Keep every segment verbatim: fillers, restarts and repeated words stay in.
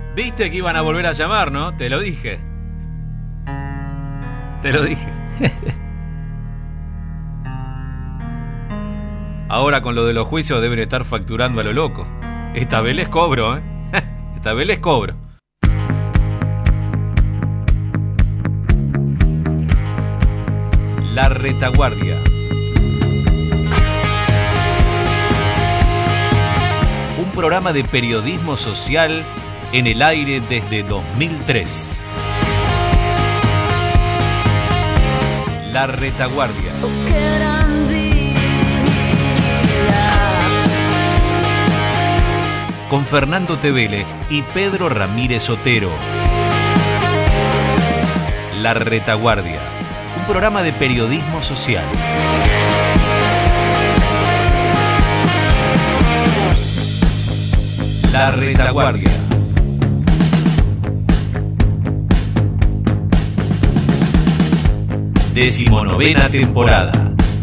Viste que iban a volver a llamar, ¿no? Te lo dije. Te lo dije. Ahora con lo de los juicios deben estar facturando a lo loco. Esta vez les cobro, ¿eh? Esta vez les cobro. La Retaguardia. Un programa de periodismo social en el aire desde dos mil tres. La Retaguardia. Con Fernando Tevele y Pedro Ramírez Otero. La Retaguardia. Un programa de periodismo social. La Retaguardia. Decimonovena temporada.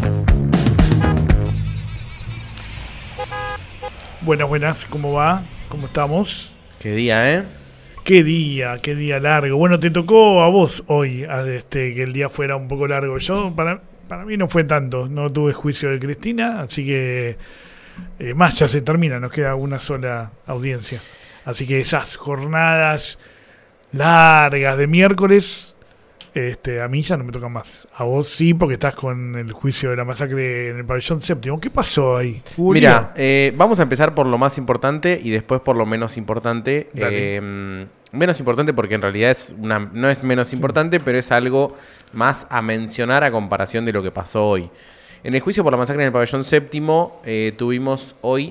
Buenas, buenas, ¿cómo va? ¿Cómo estamos? Qué día, ¿eh? Qué día, qué día largo. Bueno, te tocó a vos hoy a este, que el día fuera un poco largo. Yo, para, para mí no fue tanto. No tuve juicio de Cristina, así que eh, más ya se termina, nos queda una sola audiencia. Así que esas jornadas largas de miércoles, este, a mí ya no me tocan más. A vos sí, porque estás con el juicio de la masacre en el pabellón séptimo. ¿Qué pasó ahí? Mira, eh, vamos a empezar por lo más importante y después por lo menos importante. Eh, menos importante porque en realidad es una, no es menos importante, pero es algo más a mencionar a comparación de lo que pasó hoy. En el juicio por la masacre en el pabellón séptimo eh, tuvimos hoy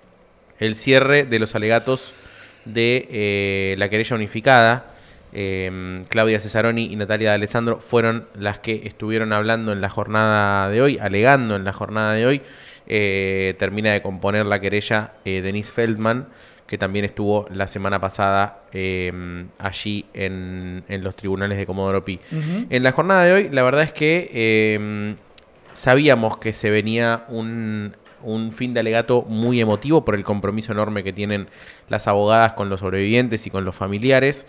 el cierre de los alegatos de eh, la querella unificada. Eh, Claudia Cesaroni y Natalia D'Alessandro fueron las que estuvieron hablando en la jornada de hoy, alegando en la jornada de hoy. Eh, termina de componer la querella eh, Denise Feldman, que también estuvo la semana pasada eh, allí en, en los tribunales de Comodoro Pi. Uh-huh. En la jornada de hoy, la verdad es que eh, sabíamos que se venía un... un fin de alegato muy emotivo por el compromiso enorme que tienen las abogadas con los sobrevivientes y con los familiares.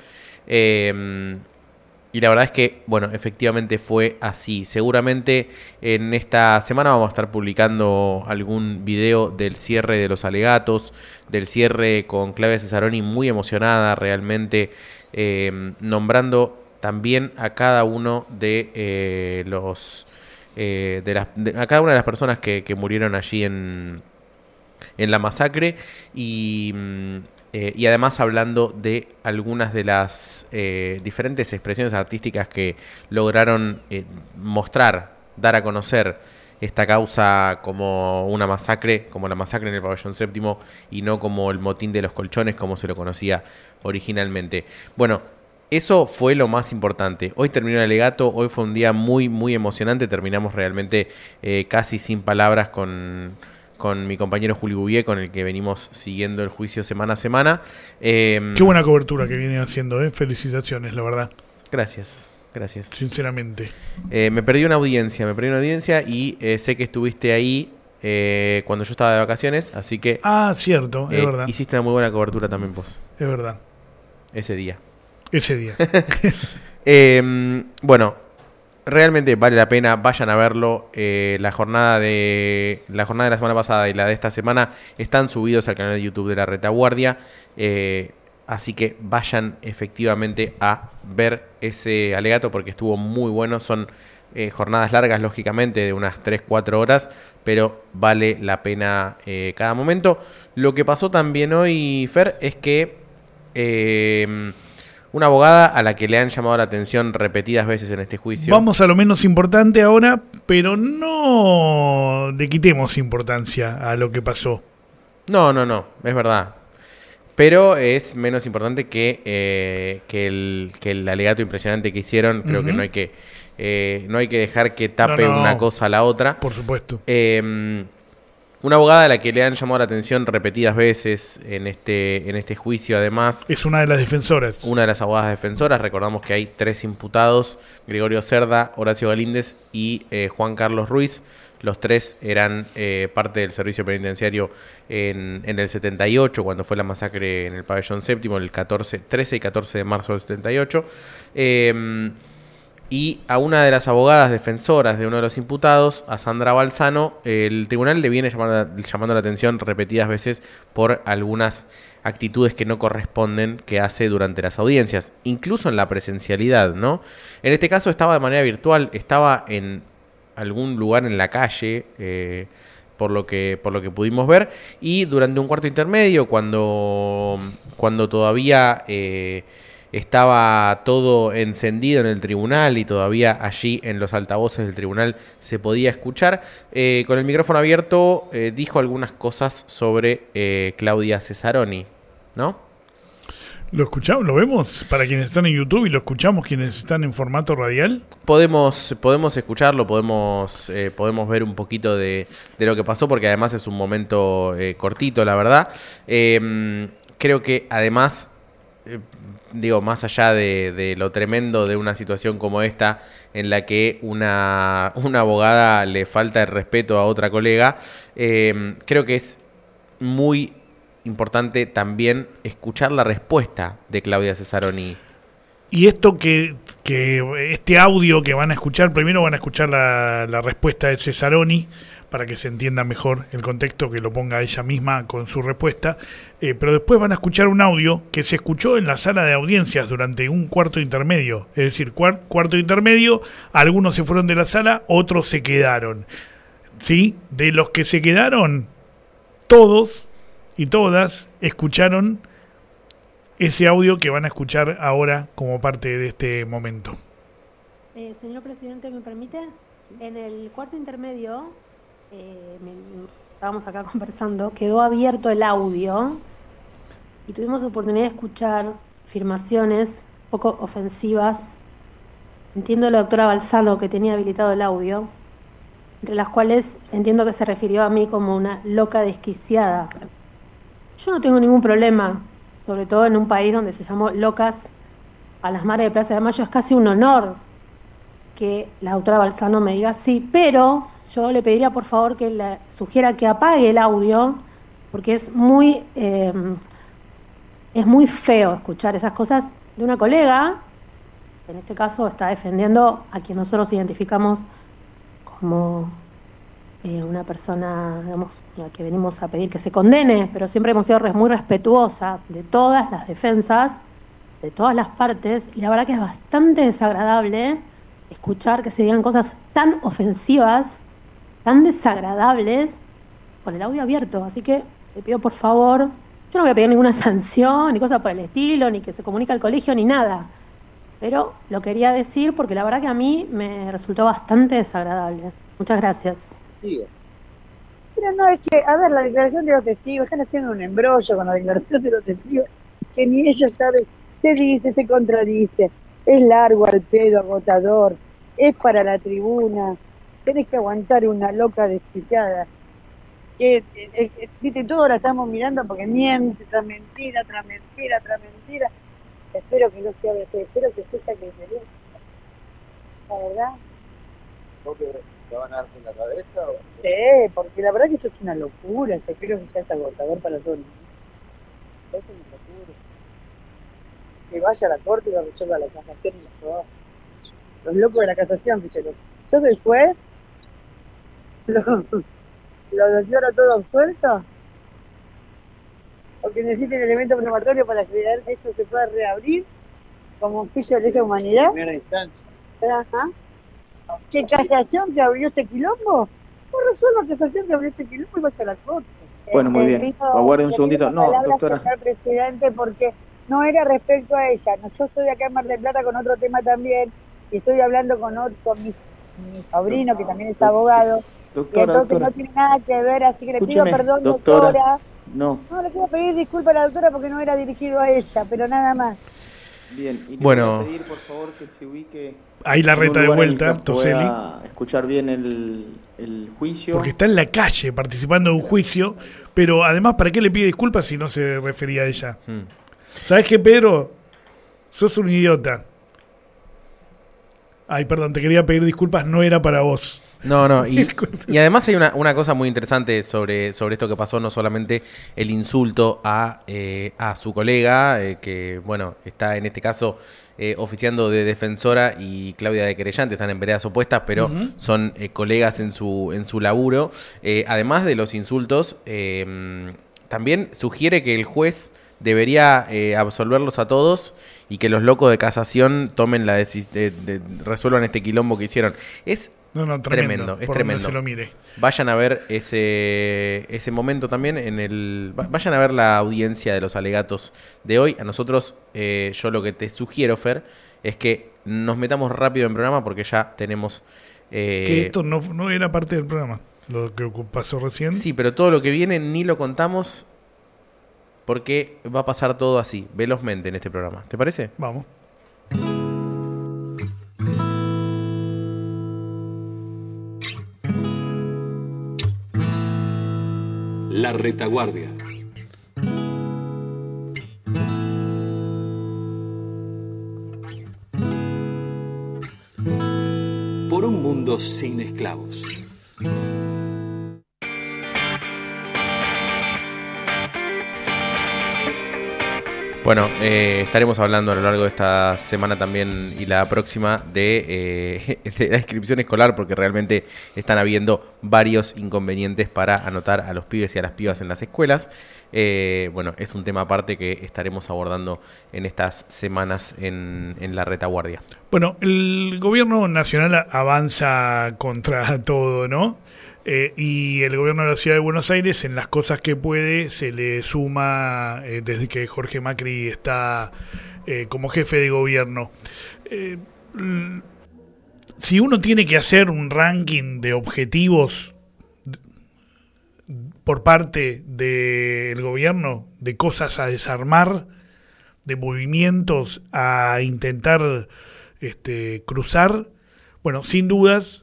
Eh, y la verdad es que, bueno, efectivamente fue así. Seguramente en esta semana vamos a estar publicando algún video del cierre de los alegatos, del cierre con Claudia Cesaroni muy emocionada realmente, eh, nombrando también a cada uno de eh, los... Eh, de las, de, a cada una de las personas que, que murieron allí en, en la masacre y, eh, y además hablando de algunas de las eh, diferentes expresiones artísticas que lograron eh, mostrar, dar a conocer esta causa como una masacre, como la masacre en el pabellón séptimo y no como el motín de los colchones como se lo conocía originalmente. Bueno, eso fue lo más importante. Hoy terminó el alegato, hoy fue un día muy, muy emocionante. Terminamos realmente eh, casi sin palabras con, con mi compañero Juli Bouvier, con el que venimos siguiendo el juicio semana a semana. Eh, Qué buena cobertura que vienen haciendo, ¿eh? Felicitaciones, la verdad. Gracias, gracias. Sinceramente. Eh, me perdí una audiencia, me perdí una audiencia y eh, sé que estuviste ahí eh, cuando yo estaba de vacaciones, así que... Ah, cierto, es eh, verdad. Hiciste una muy buena cobertura también vos. Es verdad. Ese día. Ese día. eh, bueno, realmente vale la pena, vayan a verlo. Eh, la jornada de la jornada de la semana pasada y la de esta semana están subidos al canal de YouTube de La Retaguardia. Eh, así que vayan efectivamente a ver ese alegato porque estuvo muy bueno. Son eh, jornadas largas, lógicamente, de unas tres cuatro horas, pero vale la pena eh, cada momento. Lo que pasó también hoy, Fer, es que... Eh, una abogada a la que le han llamado la atención repetidas veces en este juicio. Vamos a lo menos importante ahora, pero no le quitemos importancia a lo que pasó. No, no, no, es verdad. Pero es menos importante que, eh, que, el, que el alegato impresionante que hicieron. Creo uh-huh. que no hay que eh, no hay que dejar que tape no, no, una cosa a la otra. Por supuesto. Eh, Una abogada a la que le han llamado la atención repetidas veces en este en este juicio, además. Es una de las defensoras. Una de las abogadas defensoras. Recordamos que hay tres imputados, Gregorio Cerda, Horacio Galíndez y eh, Juan Carlos Ruiz. Los tres eran eh, parte del servicio penitenciario en, en el setenta y ocho, cuando fue la masacre en el pabellón séptimo, el catorce, trece y catorce de marzo del setenta y ocho. Eh, y a una de las abogadas defensoras de uno de los imputados, a Sandra Balzano, el tribunal le viene llamando, llamando la atención repetidas veces por algunas actitudes que no corresponden que hace durante las audiencias, incluso en la presencialidad, ¿no? En este caso estaba de manera virtual, estaba en algún lugar en la calle, eh, por lo que por lo que pudimos ver, y durante un cuarto intermedio, cuando, cuando todavía eh, estaba todo encendido en el tribunal y todavía allí en los altavoces del tribunal se podía escuchar, eh, con el micrófono abierto eh, dijo algunas cosas sobre eh, Claudia Cesaroni, ¿no? ¿Lo escuchamos? ¿Lo vemos? Para quienes están en YouTube y lo escuchamos quienes están en formato radial. Podemos, podemos escucharlo, podemos, eh, podemos ver un poquito de, de lo que pasó, porque además es un momento eh, cortito, la verdad. Eh, creo que además... Eh, digo, más allá de, de lo tremendo de una situación como esta, en la que una, una abogada le falta el respeto a otra colega, eh, creo que es muy importante también escuchar la respuesta de Claudia Cesaroni. Y esto que, que este audio que van a escuchar, primero van a escuchar la, la respuesta de Cesaroni, para que se entienda mejor el contexto, que lo ponga ella misma con su respuesta, eh, pero después van a escuchar un audio que se escuchó en la sala de audiencias durante un cuarto intermedio, es decir, cuar, cuarto intermedio, algunos se fueron de la sala, otros se quedaron, ¿sí? De los que se quedaron, todos y todas escucharon ese audio que van a escuchar ahora como parte de este momento. Eh, señor presidente, ¿me permite? En el cuarto intermedio... Eh, estábamos acá conversando, quedó abierto el audio y tuvimos oportunidad de escuchar afirmaciones poco ofensivas. Entiendo la doctora Balzano que tenía habilitado el audio, entre las cuales entiendo que se refirió a mí como una loca desquiciada. Yo no tengo ningún problema, sobre todo en un país donde se llamó locas a las madres de Plaza de Mayo. Es casi un honor que la doctora Balzano me diga sí, pero yo le pediría por favor que le sugiera que apague el audio, porque es muy eh, es muy feo escuchar esas cosas de una colega, que en este caso está defendiendo a quien nosotros identificamos como eh, una persona, digamos, a la que venimos a pedir que se condene, pero siempre hemos sido muy respetuosas de todas las defensas, de todas las partes, y la verdad que es bastante desagradable escuchar que se digan cosas tan ofensivas, tan desagradables, con el audio abierto. Así que le pido por favor, yo no voy a pedir ninguna sanción, ni cosa por el estilo, ni que se comunique al colegio, ni nada. Pero lo quería decir porque la verdad que a mí me resultó bastante desagradable. Muchas gracias. Sí. Pero no, es que, a ver, la declaración de los testigos, están haciendo un embrollo con la declaración de los testigos, que ni ella sabe, se dice, se contradice, es largo, al pedo, agotador, es para la tribuna, tenés que aguantar una loca desquiciada. Que, eh, eh, eh, todos la estamos mirando porque miente, tras mentira, tras mentira, tras mentira. Espero que no sea de fe, espero que sea que se dé. La verdad. ¿Vos que te van a dar en la cabeza? O... Sí, porque la verdad que esto es una locura, espero que sea hasta agotador para todos. Esto es una locura. Que vaya a la corte y la resuelva la casación y la trabaja. Los locos de la casación, pichero. Yo soy juez, lo, lo declaro todo absuelto, o que necesiten elemento probatorio para que esto se pueda reabrir como oficio de lesa humanidad. Primera instancia. Ajá. ¿Qué casación que abrió este quilombo? No resuelva casación que abrió este quilombo y vaya a la corte. Bueno, muy bien. Aguarde un segundito. No, doctora. Señor presidente, porque no era respecto a ella. No, yo estoy acá en Mar del Plata con otro tema también, y estoy hablando con otro, con mi, mi sobrino que también es abogado. Doctora, y entonces doctora. no tiene nada que ver, así que le pido Escúcheme, perdón, doctora. doctora. No. No, le quiero pedir disculpas a la doctora porque no era dirigido a ella, pero nada más. Bien. Y le Bueno. voy a pedir, por favor, que se ubique. Ahí la en un reta de lugar en el vuelta, que Toselli. pueda escuchar bien el, el juicio. Porque está en la calle participando de un juicio, pero además, ¿para qué le pide disculpas si no se refería a ella? Hmm. ¿Sabes qué, Pedro? Sos un idiota. Ay, perdón, te quería pedir disculpas, no era para vos. No, no, y, y además hay una, una cosa muy interesante sobre, sobre esto que pasó, no solamente el insulto a, eh, a su colega, eh, que bueno, está en este caso eh, oficiando de defensora, y Claudia de querellante, están en veredas opuestas, pero uh-huh. son eh, colegas en su, en su laburo. Eh, además de los insultos, eh, también sugiere que el juez debería eh, absolverlos a todos y que los locos de casación tomen la decis- de, de, resuelvan este quilombo que hicieron. Es no, no, tremendo, tremendo es tremendo. Se lo mire. Vayan a ver ese ese momento también en el vayan a ver la audiencia de los alegatos de hoy. A nosotros, eh, yo lo que te sugiero, Fer, es que nos metamos rápido en programa porque ya tenemos eh, que esto no, no era parte del programa, lo que pasó recién. Sí, pero todo lo que viene ni lo contamos, porque va a pasar todo así, velozmente en este programa. ¿Te parece? Vamos. La retaguardia. Por un mundo sin esclavos. Bueno, eh, estaremos hablando a lo largo de esta semana también y la próxima de, eh, de la inscripción escolar, porque realmente están habiendo varios inconvenientes para anotar a los pibes y a las pibas en las escuelas. Eh, bueno, es un tema aparte que estaremos abordando en estas semanas en, en la retaguardia. Bueno, el gobierno nacional avanza contra todo, ¿no? Eh, y el gobierno de la Ciudad de Buenos Aires, en las cosas que puede, se le suma eh, desde que Jorge Macri está eh, como jefe de gobierno. Eh, l- si uno tiene que hacer un ranking de objetivos por parte del gobierno, de cosas a desarmar, de movimientos a intentar este, cruzar, bueno, sin dudas,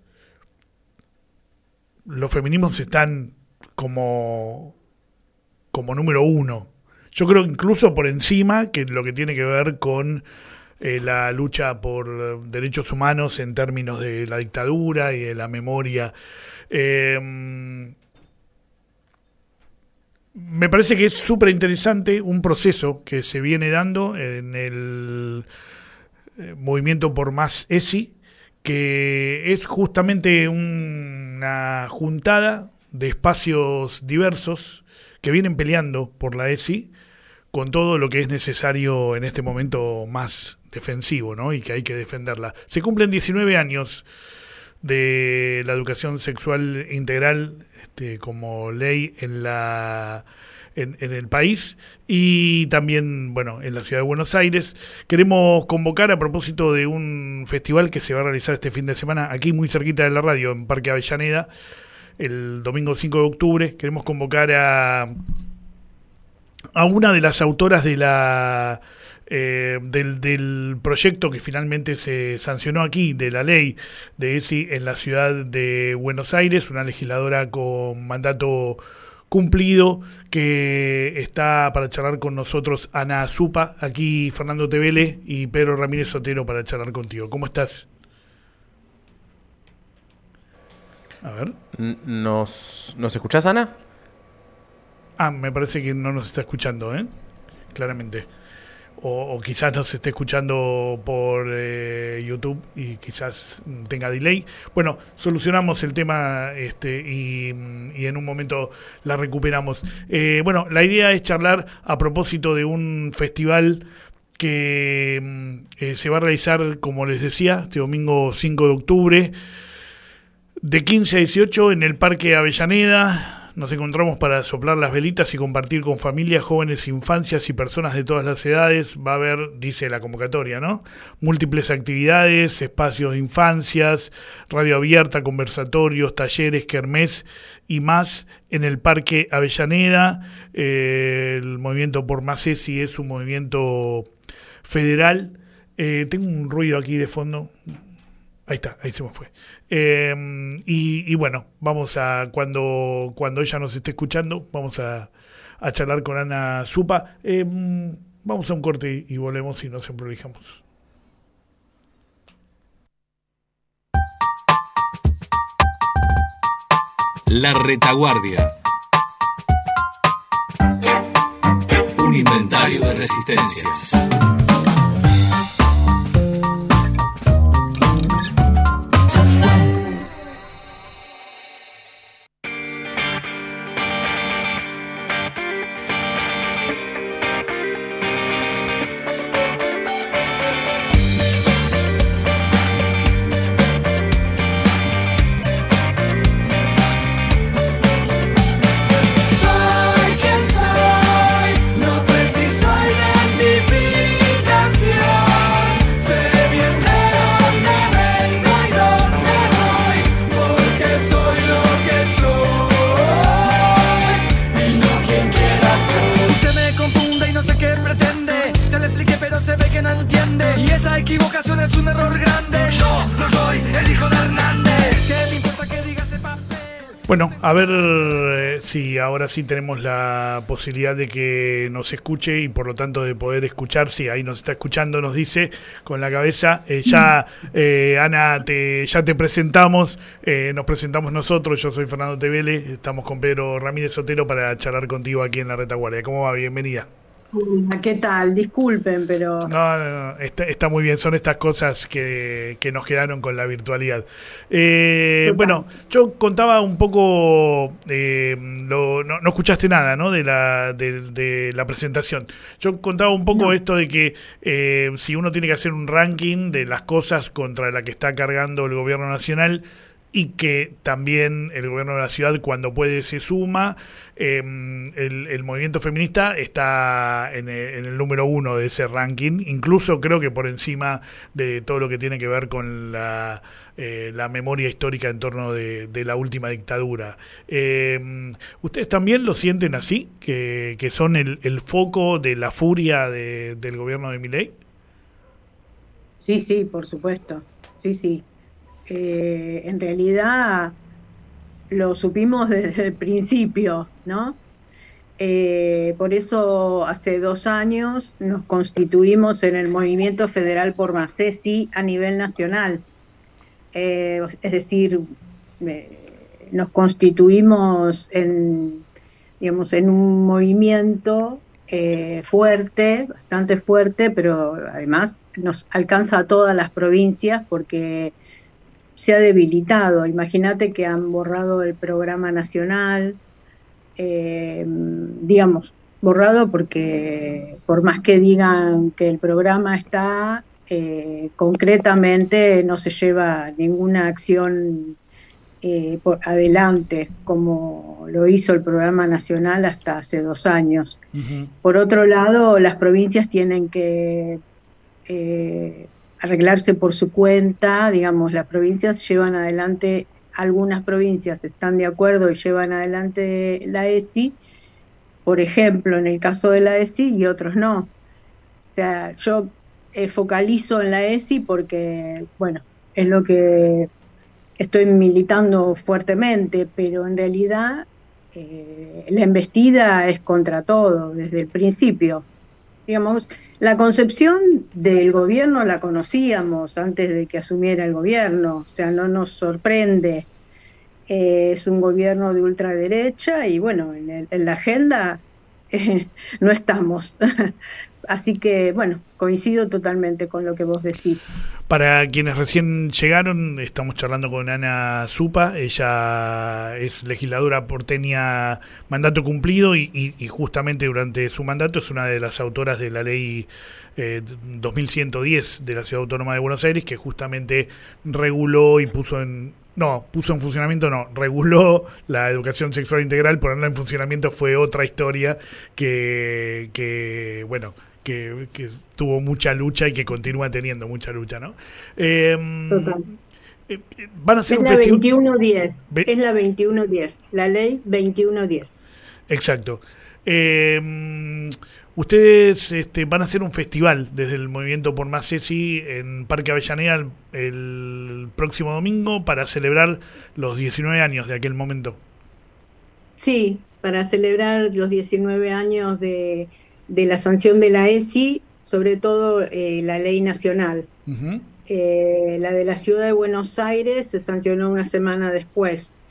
los feminismos están como, como número uno. Yo creo incluso por encima que lo que tiene que ver con eh, la lucha por derechos humanos en términos de la dictadura y de la memoria. Eh, me parece que es súper interesante un proceso que se viene dando en el eh, movimiento por más E S I, que es justamente una juntada de espacios diversos que vienen peleando por la E S I con todo lo que es necesario en este momento más defensivo, ¿no? Y que hay que defenderla. Se cumplen diecinueve años de la educación sexual integral este, como ley en la En, en el país y también, bueno, en la Ciudad de Buenos Aires. Queremos convocar a propósito de un festival que se va a realizar este fin de semana aquí muy cerquita de la radio, en Parque Avellaneda, el domingo cinco de octubre. Queremos convocar a a una de las autoras de la eh, del, del proyecto que finalmente se sancionó aquí, de la ley de E S I en la Ciudad de Buenos Aires, una legisladora con mandato cumplido, que está para charlar con nosotros, Ana Zupa, aquí Fernando Tevele y Pedro Ramírez Sotero para charlar contigo. ¿Cómo estás? A ver. ¿Nos, ¿nos escuchás, Ana? Ah, me parece que no nos está escuchando, ¿eh? Claramente. O, o quizás nos esté escuchando por eh, YouTube y quizás tenga delay. Bueno, solucionamos el tema este y, y en un momento la recuperamos. Eh, bueno, la idea es charlar a propósito de un festival que eh, se va a realizar, como les decía, este domingo cinco de octubre, de quince a dieciocho en el Parque Avellaneda. Nos encontramos para soplar las velitas y compartir con familias, jóvenes, infancias y personas de todas las edades. Va a haber, dice la convocatoria, ¿no?, múltiples actividades, espacios de infancias, radio abierta, conversatorios, talleres, kermés y más en el Parque Avellaneda. Eh, el movimiento por más E S I es un movimiento federal. Eh, tengo un ruido aquí de fondo. Ahí está, ahí se me fue. Eh, y, y bueno, vamos a, cuando, cuando ella nos esté escuchando, vamos a, a charlar con Ana Zupa. Eh, vamos a un corte y volvemos y nos improvisamos. La Retaguardia. Un inventario de resistencias. Bueno, a ver eh, si ahora sí tenemos la posibilidad de que nos escuche y por lo tanto de poder escuchar. Si ahí nos está escuchando, nos dice con la cabeza. Eh, ya, eh, Ana, te, ya te presentamos, eh, nos presentamos nosotros. Yo soy Fernando Tevele, estamos con Pedro Ramírez Sotero para charlar contigo aquí en La Retaguardia. ¿Cómo va? Bienvenida. ¿Qué tal? Disculpen, pero... No, no, no. Está, está muy bien, son estas cosas que, que nos quedaron con la virtualidad. Eh, bueno, yo contaba un poco, eh, lo, no, no escuchaste nada, ¿no? De la, de, de la presentación. Yo contaba un poco no. esto de que eh, si uno tiene que hacer un ranking de las cosas contra la que está cargando el gobierno nacional, y que también el gobierno de la ciudad cuando puede se suma, eh, el, el movimiento feminista está en el, en el número uno de ese ranking, incluso creo que por encima de todo lo que tiene que ver con la, eh, la memoria histórica en torno de, de la última dictadura. Eh, ¿Ustedes también lo sienten así? ¿Que, que son el, el foco de la furia de, del gobierno de Milei? Sí, sí, por supuesto, sí, sí. Eh, en realidad lo supimos desde el principio, ¿no? Eh, por eso hace dos años nos constituimos en el Movimiento Federal por Masesi a nivel nacional. Eh, es decir, eh, nos constituimos en, digamos, en un movimiento eh, fuerte, bastante fuerte, pero además nos alcanza a todas las provincias porque se ha debilitado. Imagínate que han borrado el programa nacional, eh, digamos, borrado porque por más que digan que el programa está, eh, concretamente no se lleva ninguna acción eh, por adelante como lo hizo el programa nacional hasta hace dos años. Uh-huh. Por otro lado, las provincias tienen que eh, arreglarse por su cuenta, digamos, las provincias llevan adelante, algunas provincias están de acuerdo y llevan adelante la E S I, por ejemplo, en el caso de la E S I, y otros no. O sea, yo eh, focalizo en la E S I porque, bueno, es lo que estoy militando fuertemente, pero en realidad eh, la embestida es contra todo, desde el principio. Digamos, la concepción del gobierno la conocíamos antes de que asumiera el gobierno, o sea, no nos sorprende. Eh, es un gobierno de ultraderecha y bueno, en, el, en la agenda eh, no estamos. Así que, bueno, coincido totalmente con lo que vos decís. Para quienes recién llegaron, estamos charlando con Ana Zupa. Ella es legisladora porteña, mandato cumplido, y, y, y justamente durante su mandato es una de las autoras de la ley eh, dos mil ciento diez de la Ciudad Autónoma de Buenos Aires, que justamente reguló y puso en... No, puso en funcionamiento, no, reguló la educación sexual integral. Ponerla en funcionamiento fue otra historia que, que bueno... Que, que tuvo mucha lucha y que continúa teniendo mucha lucha, ¿no? Eh, eh, van a ser es, un la festival... veintiuno diez, es la veintiuno diez, la ley veintiuno diez. Exacto. Eh, ustedes este, van a hacer un festival desde el Movimiento por Masesi en Parque Avellaneda el, el próximo domingo para celebrar los diecinueve años de aquel momento. Sí, para celebrar los diecinueve años de... de la sanción de la E S I, sobre todo eh, la ley nacional. Uh-huh. Eh, la de la Ciudad de Buenos Aires se sancionó una semana después,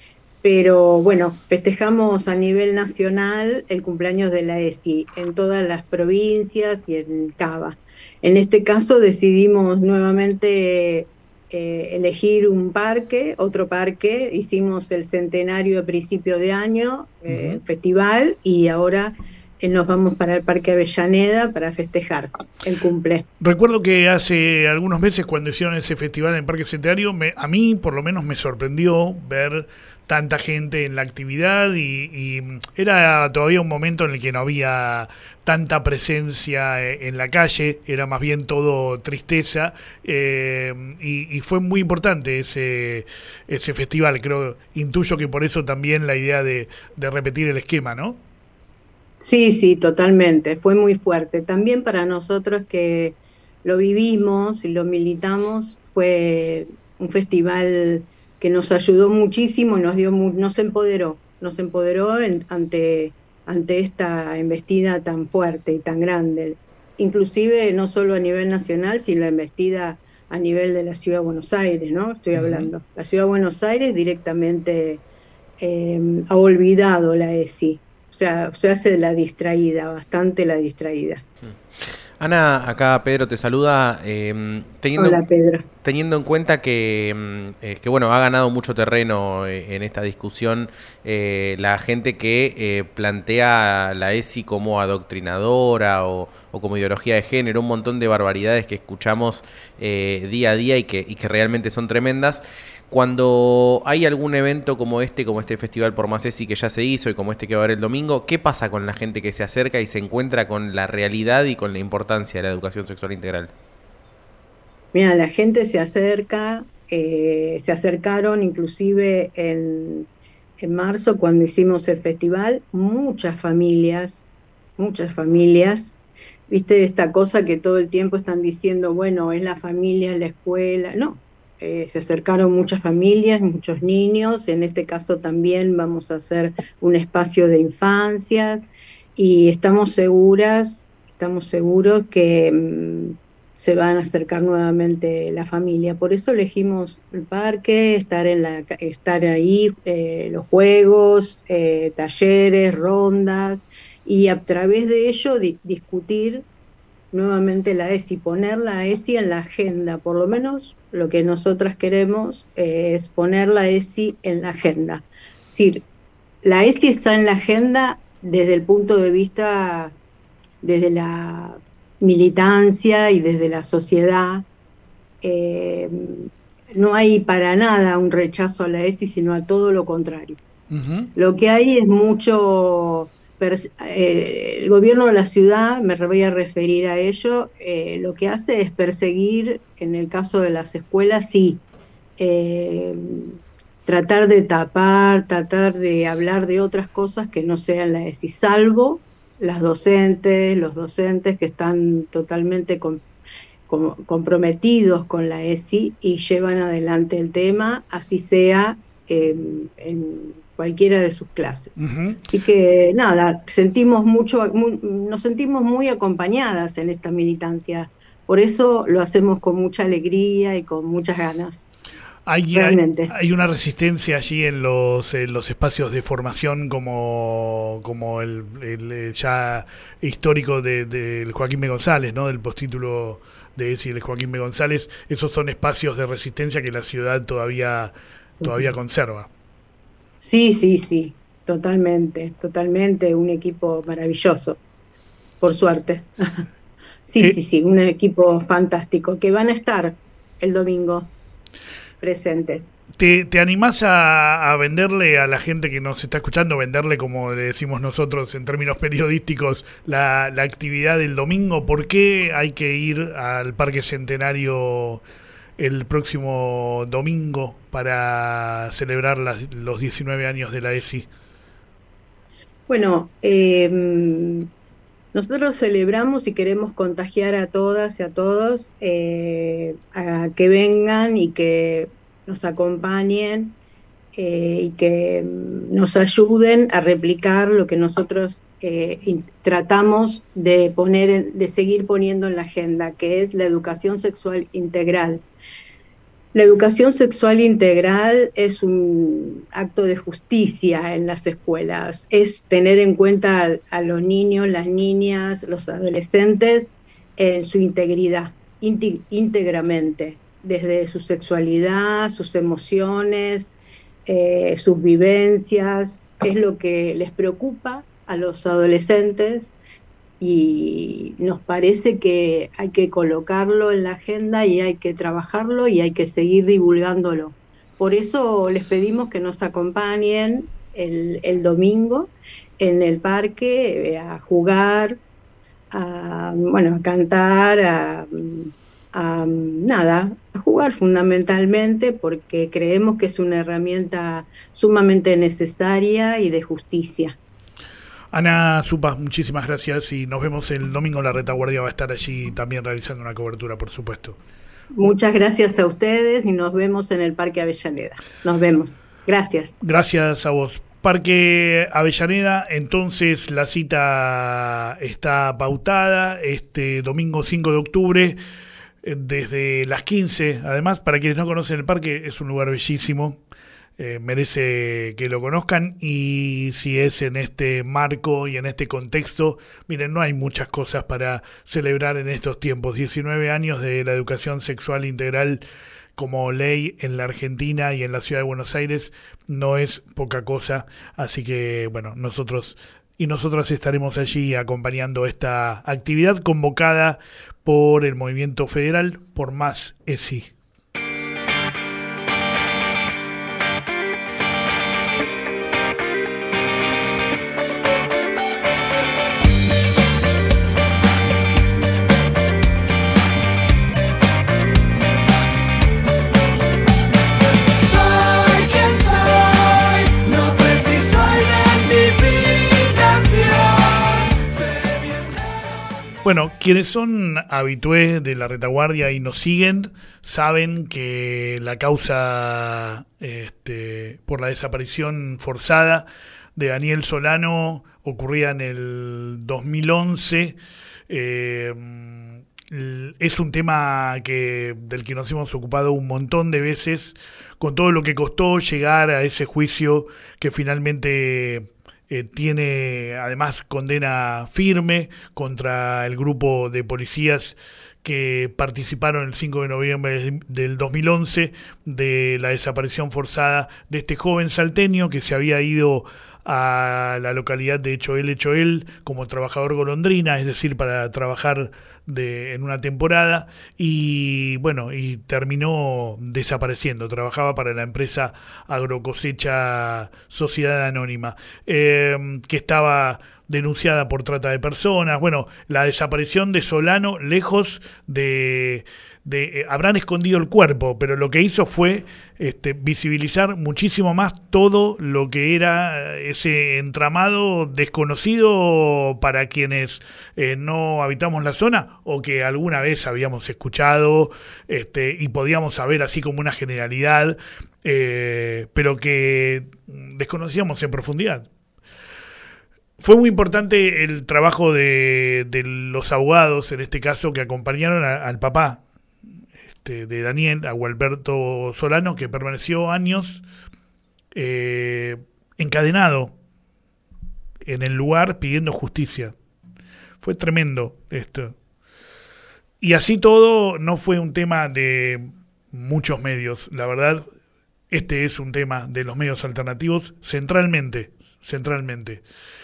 pero bueno, festejamos a nivel nacional el cumpleaños de la ESI en todas las provincias y en Cava. En este caso decidimos nuevamente eh, elegir un parque, otro parque, hicimos el centenario a principio de año, eh, uh-huh. festival, y ahora eh, nos vamos para el Parque Avellaneda para festejar el cumple. Recuerdo que hace algunos meses cuando hicieron ese festival en el Parque Centenario, me, a mí por lo menos me sorprendió ver tanta gente en la actividad y, y era todavía un momento en el que no había tanta presencia en la calle, era más bien todo tristeza, eh, y, y fue muy importante ese ese festival. Creo, intuyo que por eso también la idea de, de repetir el esquema, ¿no? Sí, sí, totalmente, fue muy fuerte. También para nosotros que lo vivimos y lo militamos, fue un festival que nos ayudó muchísimo y nos dio, nos empoderó, nos empoderó en, ante, ante esta embestida tan fuerte y tan grande, inclusive no solo a nivel nacional, sino la embestida a nivel de la Ciudad de Buenos Aires, ¿no? Estoy hablando. La Ciudad de Buenos Aires directamente eh, ha olvidado la ESI, o sea, se hace la distraída, bastante la distraída. Ana, acá Pedro te saluda, eh, teniendo, Hola, Pedro. teniendo en cuenta que, eh, que bueno, ha ganado mucho terreno en esta discusión eh, la gente que eh, plantea la ESI como adoctrinadora o, o como ideología de género, un montón de barbaridades que escuchamos eh, día a día y que, y que realmente son tremendas. Cuando hay algún evento como este, como este Festival por Más ESI que ya se hizo y como este que va a haber el domingo, ¿qué pasa con la gente que se acerca y se encuentra con la realidad y con la importancia de la educación sexual integral? Mira, la gente se acerca, eh, se acercaron inclusive en, en marzo cuando hicimos el festival, muchas familias, muchas familias, viste esta cosa que todo el tiempo están diciendo, bueno, es la familia, es la escuela, no. Eh, se acercaron muchas familias, muchos niños, en este caso también vamos a hacer un espacio de infancia y estamos seguras, estamos seguros que mmm, se van a acercar nuevamente la familia. Por eso elegimos el parque, estar, en la, estar ahí, eh, los juegos, eh, talleres, rondas, y a través de ello di- discutir nuevamente la ESI, poner la ESI en la agenda, por lo menos lo que nosotras queremos eh, es poner la ESI en la agenda. Es decir, la ESI está en la agenda desde el punto de vista, desde la militancia y desde la sociedad. Eh, no hay para nada un rechazo a la ESI, sino a todo lo contrario. Uh-huh. Lo que hay es mucho... Eh, el gobierno de la ciudad, me voy a referir a ello, eh, lo que hace es perseguir, en el caso de las escuelas, sí, eh, tratar de tapar, tratar de hablar de otras cosas que no sean la ESI, salvo las docentes, los docentes que están totalmente com, com, comprometidos con la ESI y llevan adelante el tema, así sea eh, en cualquiera de sus clases. Uh-huh. Así que nada, sentimos mucho, muy, nos sentimos muy acompañadas en esta militancia. Por eso lo hacemos con mucha alegría y con muchas ganas. Hay, hay, hay una resistencia allí en los, en los espacios de formación como, como el, el, el ya histórico del de, de Joaquín B. González, ¿no? Del postítulo de ese y el Joaquín B. González. Esos son espacios de resistencia que la ciudad todavía, todavía uh-huh. conserva. Sí, sí, sí, totalmente, totalmente, un equipo maravilloso, por suerte. sí, eh, sí, sí, un equipo fantástico, que van a estar el domingo presentes. ¿Te, te animás a, a venderle a la gente que nos está escuchando, venderle, como le decimos nosotros en términos periodísticos, la, la actividad del domingo? ¿Por qué hay que ir al Parque Centenario el próximo domingo para celebrar las, los diecinueve años de la ESI? Bueno, eh, nosotros celebramos y queremos contagiar a todas y a todos eh, a que vengan y que nos acompañen eh, y que nos ayuden a replicar lo que nosotros eh, tratamos de poner, de seguir poniendo en la agenda, que es la educación sexual integral. La educación sexual integral es un acto de justicia en las escuelas, es tener en cuenta a, a los niños, las niñas, los adolescentes en su integridad, íntegramente, desde su sexualidad, sus emociones, eh, sus vivencias, es lo que les preocupa a los adolescentes. Y nos parece que hay que colocarlo en la agenda y hay que trabajarlo y hay que seguir divulgándolo. Por eso les pedimos que nos acompañen el, el domingo en el parque eh, a jugar, a, bueno, a cantar, a, a nada, a jugar fundamentalmente, porque creemos que es una herramienta sumamente necesaria y de justicia. Ana Supas, muchísimas gracias y nos vemos el domingo. La Retaguardia va a estar allí también realizando una cobertura, por supuesto. Muchas gracias a ustedes y nos vemos en el Parque Avellaneda. Nos vemos. Gracias. Gracias a vos. Parque Avellaneda, entonces la cita está pautada este domingo cinco de octubre desde las quince. Además, para quienes no conocen el parque, es un lugar bellísimo. Eh, merece que lo conozcan, y si es en este marco y en este contexto, miren, no hay muchas cosas para celebrar en estos tiempos. diecinueve años de la educación sexual integral como ley en la Argentina y en la ciudad de Buenos Aires no es poca cosa, así que bueno, nosotros y nosotras estaremos allí acompañando esta actividad convocada por el Movimiento Federal por Más E S I. Bueno, quienes son habitués de la Retaguardia y nos siguen, saben que la causa este, por la desaparición forzada de Daniel Solano ocurría en el dos mil once. Eh, es un tema que del que nos hemos ocupado un montón de veces, con todo lo que costó llegar a ese juicio que finalmente... Eh, tiene además condena firme contra el grupo de policías que participaron el cinco de noviembre del dos mil once de la desaparición forzada de este joven salteño que se había ido a la localidad de Choel Choel como trabajador golondrina, es decir, para trabajar de, en una temporada, y bueno, y terminó desapareciendo. Trabajaba para la empresa Agrocosecha Sociedad Anónima, eh, que estaba denunciada por trata de personas. Bueno, la desaparición de Solano, lejos de... De, eh, habrán escondido el cuerpo, pero lo que hizo fue este, visibilizar muchísimo más todo lo que era ese entramado desconocido para quienes eh, no habitamos la zona o que alguna vez habíamos escuchado este, y podíamos saber así como una generalidad, eh, pero que desconocíamos en profundidad. Fue muy importante el trabajo de, de los abogados, en este caso, que acompañaron a, al papá de Daniel, a Gualberto Solano, que permaneció años eh, encadenado en el lugar pidiendo justicia. Fue tremendo esto. Y así todo, no fue un tema de muchos medios. La verdad, este es un tema de los medios alternativos centralmente, centralmente.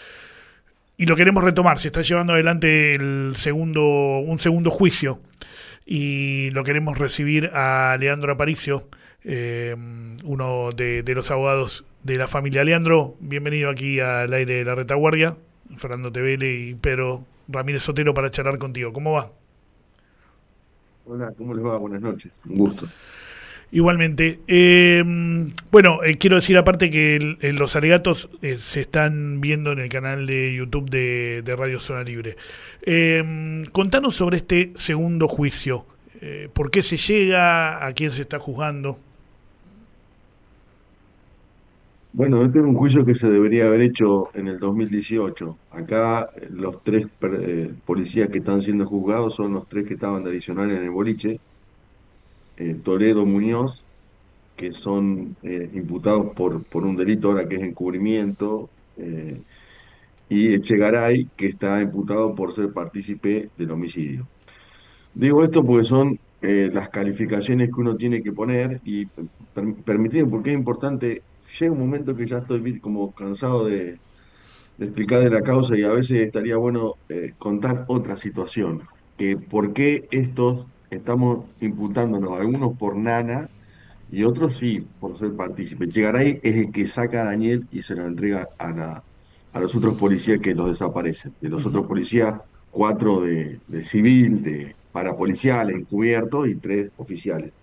Y lo queremos retomar. Se está llevando adelante el segundo, un segundo juicio. Y lo queremos recibir a Leandro Aparicio, eh, uno de, de los abogados de la familia. Leandro, bienvenido aquí al aire de la Retaguardia. Fernando Tevele y Pedro Ramírez Sotero para charlar contigo. ¿Cómo va? Hola, ¿cómo les va? Buenas noches, un gusto. Igualmente. Eh, bueno, eh, quiero decir aparte que el, el, los alegatos eh, se están viendo en el canal de YouTube de, de Radio Zona Libre. Eh, contanos sobre este segundo juicio. Eh, ¿Por qué se llega? ¿A quién se está juzgando? Bueno, este es un juicio que se debería haber hecho en el dos mil dieciocho. Acá los tres eh, policías que están siendo juzgados son los tres que estaban de adicional en el boliche. eh, Toledo Muñoz, que son eh, imputados por, por un delito ahora que es encubrimiento, eh, y Echegaray, que está imputado por ser partícipe del homicidio. Digo esto porque son eh, las calificaciones que uno tiene que poner y per permitir, porque es importante, llega un momento que ya estoy como cansado de, de explicar de la causa y a veces estaría bueno eh, contar otra situación, que por qué estos estamos imputándonos, algunos por nana y otros sí, por ser partícipe. Chegaray es el que saca a Daniel y se lo entrega a, la, a los otros policías que los desaparecen. De los otros policías, cuatro de, de civil, de parapoliciales, encubiertos y tres oficiales.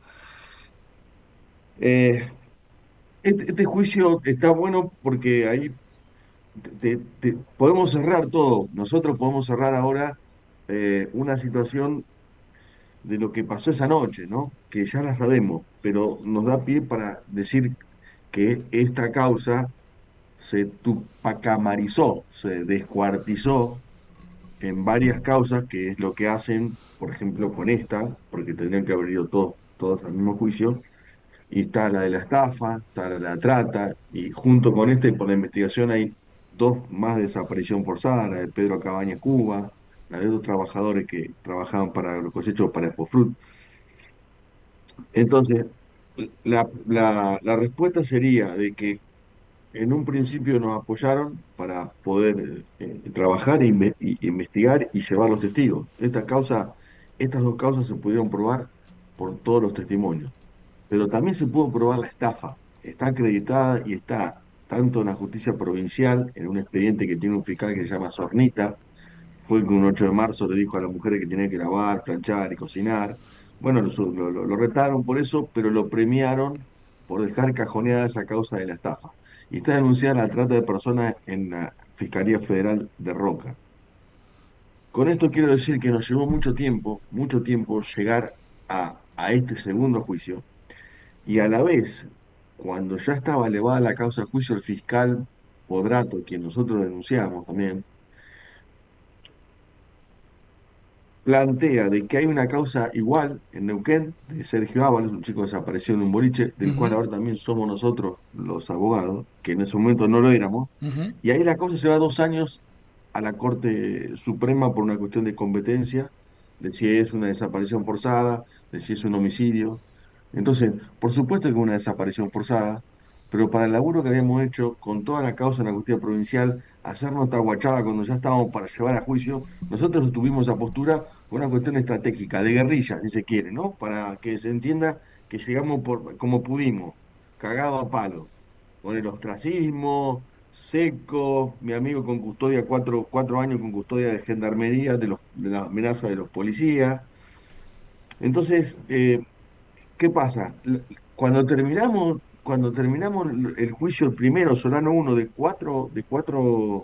Eh, este, este juicio está bueno porque ahí te- te- podemos cerrar todo. Nosotros podemos cerrar ahora eh, una situación de lo que pasó esa noche, ¿no? Que ya la sabemos, pero nos da pie para decir que esta causa se tupacamarizó, se descuartizó en varias causas, que es lo que hacen, por ejemplo, con esta, porque tendrían que haber ido todos, todos al mismo juicio, y está la de la estafa, está la de la trata, y junto con este, por la investigación, hay dos más de desaparición forzada, la de Pedro Cabañas Cuba, la de dos trabajadores que trabajaban para los cosechos para Expofruit. Entonces, la, la, la respuesta sería de que en un principio nos apoyaron para poder eh, trabajar e inve- y investigar y llevar los testigos. Esta causa, estas dos causas se pudieron probar por todos los testimonios, pero también se pudo probar la estafa. Está acreditada y está tanto en la justicia provincial, en un expediente que tiene un fiscal que se llama Zornita, fue que un ocho de marzo le dijo a las mujeres que tenían que lavar, planchar y cocinar. Bueno, lo, su- lo- lo- lo retaron por eso, pero lo premiaron por dejar cajoneada esa causa de la estafa. Y está denunciada la trata de personas en la Fiscalía Federal de Roca. Con esto quiero decir que nos llevó mucho tiempo, mucho tiempo llegar a, a este segundo juicio. Y a la vez, cuando ya estaba elevada la causa a juicio, el fiscal Podrato, quien nosotros denunciamos también, plantea de que hay una causa igual en Neuquén, de Sergio Ábalos, un chico desaparecido en un boliche, del cual Ujú, ahora también somos nosotros los abogados, que en ese momento no lo éramos, ujú. y ahí la causa se va dos años a la Corte Suprema por una cuestión de competencia, de si es una desaparición forzada, de si es un homicidio. Entonces, por supuesto que es una desaparición forzada, pero para el laburo que habíamos hecho con toda la causa en la justicia provincial, hacer nuestra guachada cuando ya estábamos para llevar a juicio, nosotros tuvimos esa postura por una cuestión estratégica, de guerrilla, si se quiere, ¿no? Para que se entienda que llegamos por, como pudimos, cagado a palo, con el ostracismo, seco, mi amigo con custodia, cuatro, cuatro años con custodia de gendarmería, de, los, de la amenaza de los policías. Entonces, eh, ¿qué pasa? L- Cuando terminamos, cuando terminamos el el juicio, el primero, Solano uno de cuatro, de cuatro,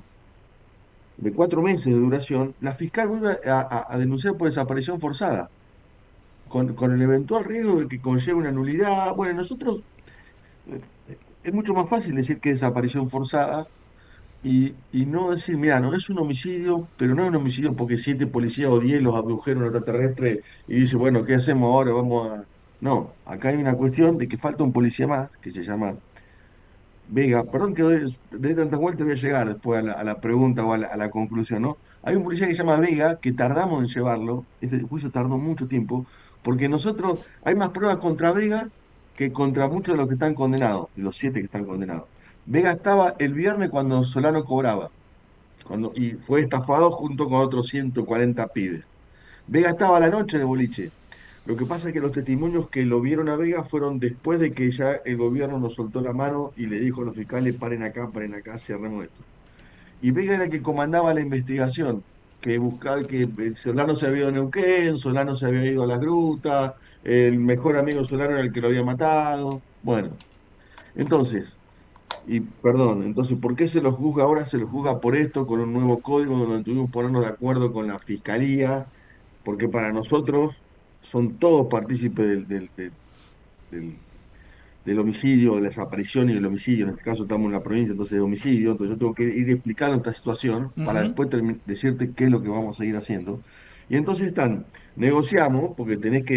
de cuatro meses de duración, la fiscal vuelve a, a- a denunciar por desaparición forzada, con, con el eventual riesgo de que conlleve una nulidad. Bueno, nosotros eh, es mucho más fácil decir que es desaparición forzada y, y no decir, mira, no es un homicidio, pero no es un homicidio porque siete policías o diez los abdujeron a un extraterrestre y dice, bueno, ¿qué hacemos ahora? Vamos a... No, acá hay una cuestión de que falta un policía más, que se llama Vega. Perdón que doy, de tantas vueltas voy a llegar después a la, a la pregunta o a la, a la conclusión, ¿no? Hay un policía que se llama Vega, que tardamos en llevarlo, este juicio tardó mucho tiempo, porque nosotros, hay más pruebas contra Vega que contra muchos de los que están condenados, de los siete que están condenados. Vega estaba el viernes cuando Solano cobraba cuando, y fue estafado junto con otros ciento cuarenta pibes. Vega estaba a la noche en el boliche. Lo que pasa es que los testimonios que lo vieron a Vega fueron después de que ya el gobierno nos soltó la mano y le dijo a los fiscales, paren acá, paren acá, cerremos esto. Y Vega era el que comandaba la investigación, que buscar que eh, Solano se había ido a Neuquén, Solano se había ido a las grutas, el mejor amigo Solano era el que lo había matado. Bueno, entonces, y perdón, entonces, ¿por qué se los juzga ahora? Se los juzga por esto, con un nuevo código donde tuvimos que ponernos de acuerdo con la fiscalía, porque para nosotros son todos partícipes del, del, del- del- del homicidio, de la desaparición y del homicidio. En este caso estamos en la provincia, entonces de homicidio. Entonces yo tengo que ir explicando esta situación para Ujú. después termi- decirte qué es lo que vamos a seguir haciendo. Y entonces están, negociamos, porque tenés que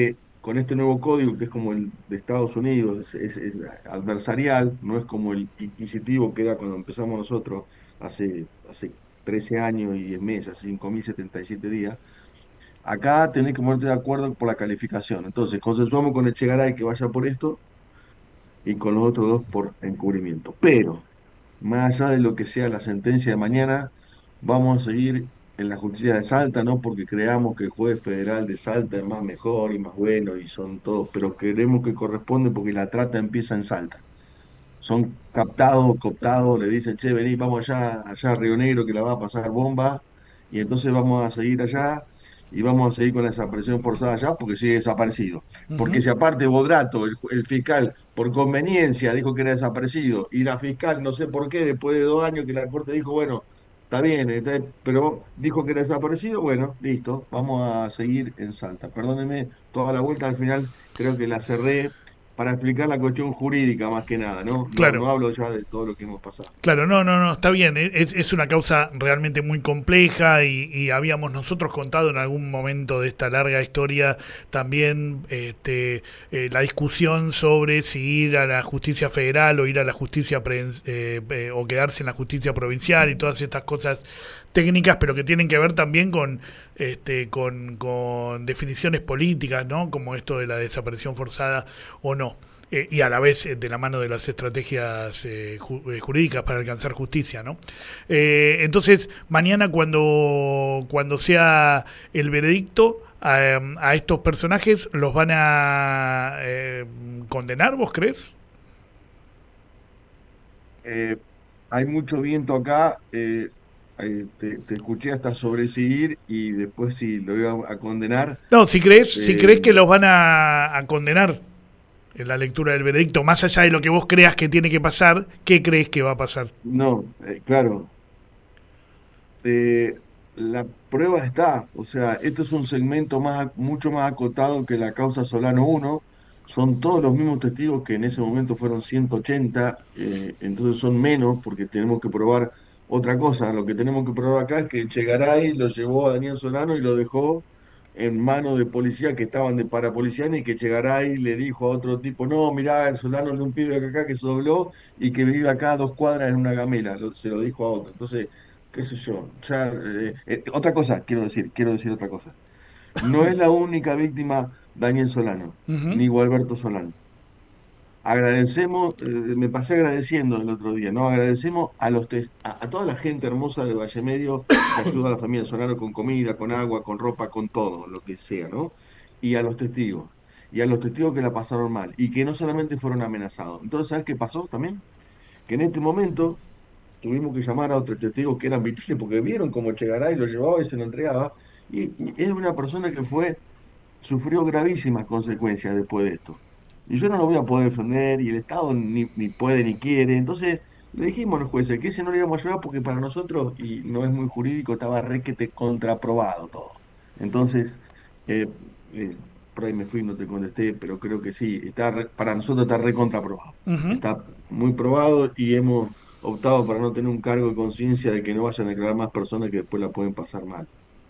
con este nuevo código que es como el de Estados Unidos, es, es- es adversarial, no es como el inquisitivo que era cuando empezamos nosotros hace, hace trece años y diez meses, hace cinco mil setenta y siete días. Acá tenés que ponerte de acuerdo por la calificación. Entonces, consensuamos con Echegaray que vaya por esto y con los otros dos por encubrimiento. Pero, más allá de lo que sea la sentencia de mañana, vamos a seguir en la justicia de Salta, no porque creamos que el juez federal de Salta es más mejor y más bueno y son todos, pero queremos que corresponde porque la trata empieza en Salta. Son captados, cooptados, le dicen, che, vení, vamos allá, allá a Río Negro que la va a pasar bomba, y entonces vamos a seguir allá y vamos a seguir con la desaparición forzada allá porque sigue desaparecido. Porque Ujú. si aparte Bodrato, el, ju- el fiscal, por conveniencia dijo que era desaparecido, y la fiscal, no sé por qué, después de dos años que la corte dijo, bueno, está bien, está- pero dijo que era desaparecido, bueno, listo, vamos a seguir en Salta. Perdónenme toda la vuelta, al final creo que la cerré para explicar la cuestión jurídica más que nada, ¿no? No, Claro. no hablo ya de todo lo que hemos pasado. Claro, no, no, no, está bien. e- Es, es una causa realmente muy compleja y, y habíamos nosotros contado en algún momento de esta larga historia también este, eh, la discusión sobre si ir a la justicia federal o ir a la justicia pre- eh, eh, o quedarse en la justicia provincial y todas estas cosas técnicas, pero que tienen que ver también con este con, con definiciones políticas, ¿no? Como esto de la desaparición forzada o no. Eh, y a la vez eh, de la mano de las estrategias eh, ju- eh, jurídicas para alcanzar justicia, ¿no? Eh, entonces, mañana cuando, cuando sea el veredicto a, a estos personajes, ¿los van a eh, condenar, vos crees? Eh, Hay mucho viento acá, eh, eh, te, te escuché hasta sobreseguir y después si lo iba a condenar. No, si crees, si eh, crees que los van a, a condenar en la lectura del veredicto, más allá de lo que vos creas que tiene que pasar, ¿qué crees que va a pasar? no, eh, claro, eh, la prueba está, o sea, esto es un segmento más, mucho más acotado que la causa Solano uno, son todos los mismos testigos que en ese momento fueron ciento ochenta, eh, entonces son menos porque tenemos que probar otra cosa. Lo que tenemos que probar acá es que Echegaray lo llevó a Daniel Solano y lo dejó en manos de policía que estaban de parapoliciana, y que Echegaray le dijo a otro tipo, no, mirá, el Solano es de un pibe acá que se dobló y que vive acá a dos cuadras en una gamela, lo- se lo dijo a otro. Entonces, qué sé yo, ya, eh, eh, otra cosa, quiero decir, quiero decir otra cosa. No es la única víctima Daniel Solano, Ujú. ni Gualberto Solano. Agradecemos, eh, me pasé agradeciendo el otro día, ¿no? Agradecemos a los tes- a, a toda la gente hermosa de Valle Medio que ayuda a la familia Solano con comida, con agua, con ropa, con todo, lo que sea, ¿no? Y a los testigos, y a los testigos que la pasaron mal, y que no solamente fueron amenazados. Entonces, ¿sabes qué pasó también? Que en este momento tuvimos que llamar a otros testigos que eran vitales porque vieron cómo Echegaray lo llevaba y se lo entregaba. Y, y es una persona que fue, sufrió gravísimas consecuencias después de esto. Y yo no lo voy a poder defender y el Estado ni, ni puede ni quiere. Entonces le dijimos a los jueces que ese no le íbamos a llevar porque para nosotros, y no es muy jurídico, estaba requete contraprobado todo. Entonces, eh, eh, por ahí me fui, no te contesté, pero creo que sí, está re- para nosotros está recontraprobado. Ujú. Está muy probado y hemos optado para no tener un cargo de conciencia de que no vayan a declarar más personas que después la pueden pasar mal.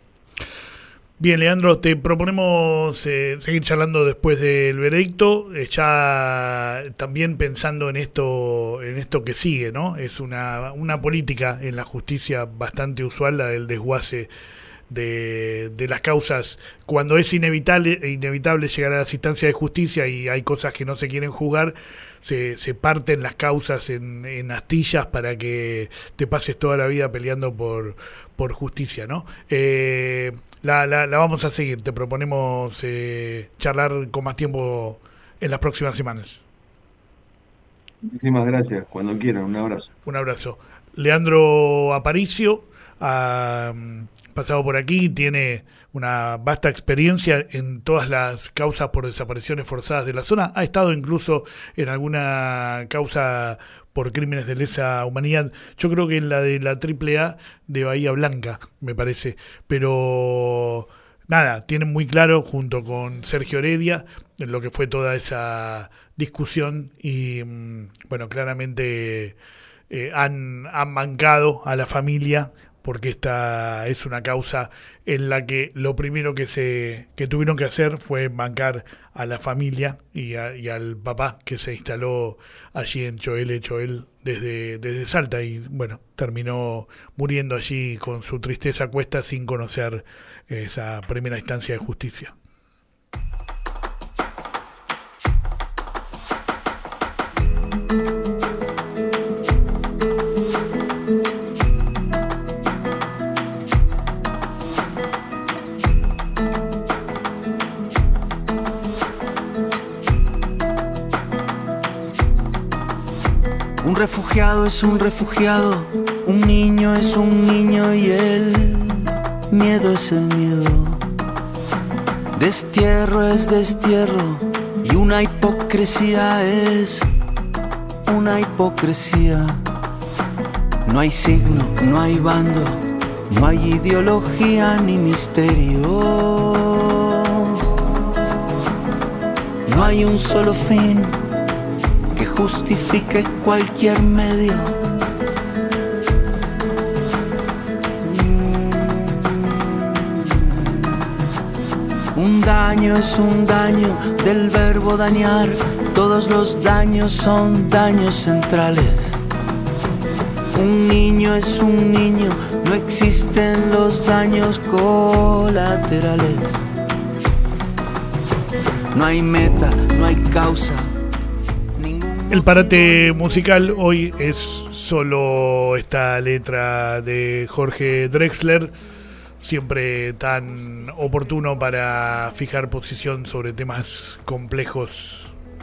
Bien, Leandro, te proponemos eh, seguir charlando después del veredicto, eh, ya también pensando en esto, en esto que sigue, ¿no? Es una, una política en la justicia bastante usual, la del desguace de, de las causas cuando es inevitable, inevitable llegar a las instancias de justicia y hay cosas que no se quieren juzgar. Se, se parten las causas en, en astillas para que te pases toda la vida peleando por, por justicia, ¿no? Eh, la, la, la vamos a seguir, te proponemos eh, charlar con más tiempo en las próximas semanas. Muchísimas gracias, cuando quieran, un abrazo. Un abrazo. Leandro Aparicio ha pasado por aquí, tiene una vasta experiencia en todas las causas por desapariciones forzadas de la zona, ha estado incluso en alguna causa por crímenes de lesa humanidad, yo creo que en la de la triple A de Bahía Blanca, me parece, pero nada, tienen muy claro junto con Sergio Heredia en lo que fue toda esa discusión y bueno, claramente eh, han, han bancado a la familia porque esta es una causa en la que lo primero que se que tuvieron que hacer fue bancar a la familia y, a, y al papá que se instaló allí en Choel, Choel desde, desde Salta, y bueno, terminó muriendo allí con su tristeza a cuesta sin conocer esa primera instancia de justicia. Un refugiado es un refugiado, un niño es un niño y el miedo es el miedo. Destierro es destierro y una hipocresía es una hipocresía. No hay signo, no hay bando, no hay ideología ni misterio. No hay un solo fin que justifique cualquier medio. Un daño es un daño del verbo dañar. Todos los daños son daños centrales. Un niño es un niño, no existen los daños colaterales. No hay meta, no hay causa. El parate musical hoy es solo esta letra de Jorge Drexler, siempre tan oportuno para fijar posición sobre temas complejos.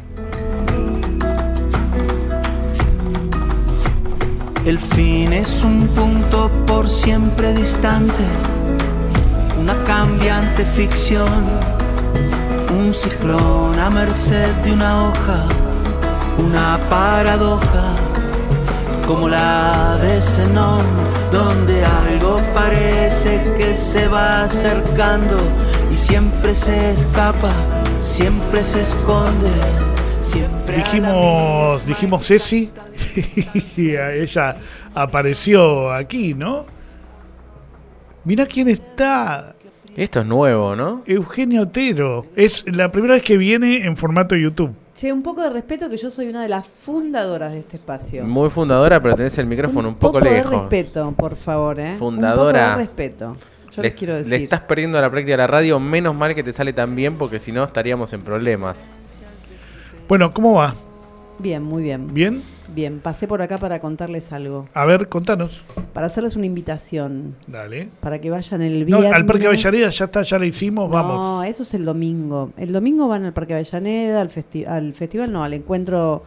El fin es un punto por siempre distante, una cambiante ficción, un ciclón a merced de una hoja, una paradoja como la de Zenón, donde algo parece que se va acercando y siempre se escapa, siempre se esconde, siempre. Dijimos, dijimos Ceci y ella apareció aquí, ¿no? Mirá quién está. Esto es nuevo, ¿no? Eugenio Otero. Es la primera vez que viene en formato YouTube. Che, un poco de respeto, que yo soy una de las fundadoras de este espacio. Muy fundadora, pero tenés el micrófono un, un poco, poco lejos. Un poco de respeto, por favor, ¿eh? Fundadora. Un poco de respeto. Yo le, les quiero decir. Le estás perdiendo la práctica de la radio. Menos mal que te sale tan bien, porque si no estaríamos en problemas. Bueno, ¿cómo va? Bien, muy bien. ¿Bien? Bien, pasé por acá para contarles algo. A ver, contanos. Para hacerles una invitación. Dale. Para que vayan el viernes. No, al Parque Avellaneda ya está, ya lo hicimos, no, vamos. No, eso es el domingo. El domingo van al Parque Avellaneda, al, festi- al festival, no, al encuentro